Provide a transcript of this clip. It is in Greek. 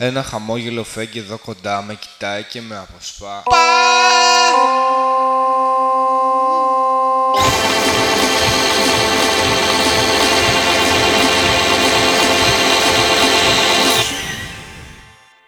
Ένα χαμόγελο φέγγι εδώ κοντά με κοιτάει και με αποσπά.